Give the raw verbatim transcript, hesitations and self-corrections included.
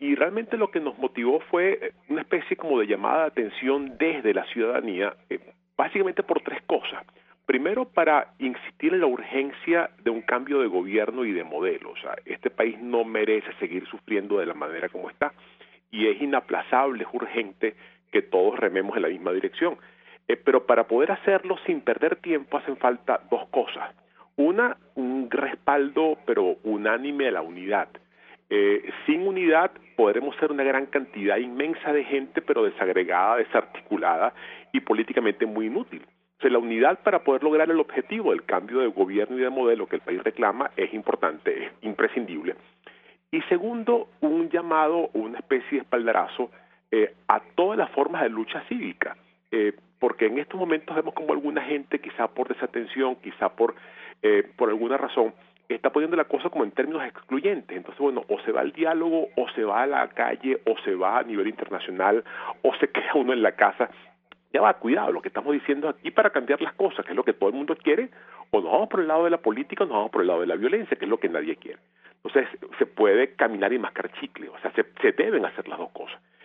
y realmente lo que nos motivó fue una especie como de llamada de atención desde la ciudadanía, eh, básicamente por tres cosas. Primero, para insistir en la urgencia de un cambio de gobierno y de modelo. O sea, este país no merece seguir sufriendo de la manera como está, y es inaplazable, es urgente que todos rememos en la misma dirección. Eh, pero para poder hacerlo sin perder tiempo hacen falta dos cosas. Una, un respaldo pero unánime a la unidad. Eh, sin unidad podremos ser una gran cantidad inmensa de gente, pero desagregada, desarticulada y políticamente muy inútil. O sea, la unidad para poder lograr el objetivo del cambio de gobierno y de modelo que el país reclama es importante, es imprescindible. Y segundo, un llamado, una especie de espaldarazo eh, a todas las formas de lucha cívica, eh, porque en estos momentos vemos como alguna gente, quizá por desatención, quizá por, eh, por alguna razón, está poniendo la cosa como en términos excluyentes. Entonces, bueno, o se va al diálogo, o se va a la calle, o se va a nivel internacional, o se queda uno en la casa. Ya va, cuidado, lo que estamos diciendo aquí para cambiar las cosas, que es lo que todo el mundo quiere, o nos vamos por el lado de la política o nos vamos por el lado de la violencia, que es lo que nadie quiere. Entonces, se puede caminar y mascar chicle, o sea, se, se deben hacer las dos cosas.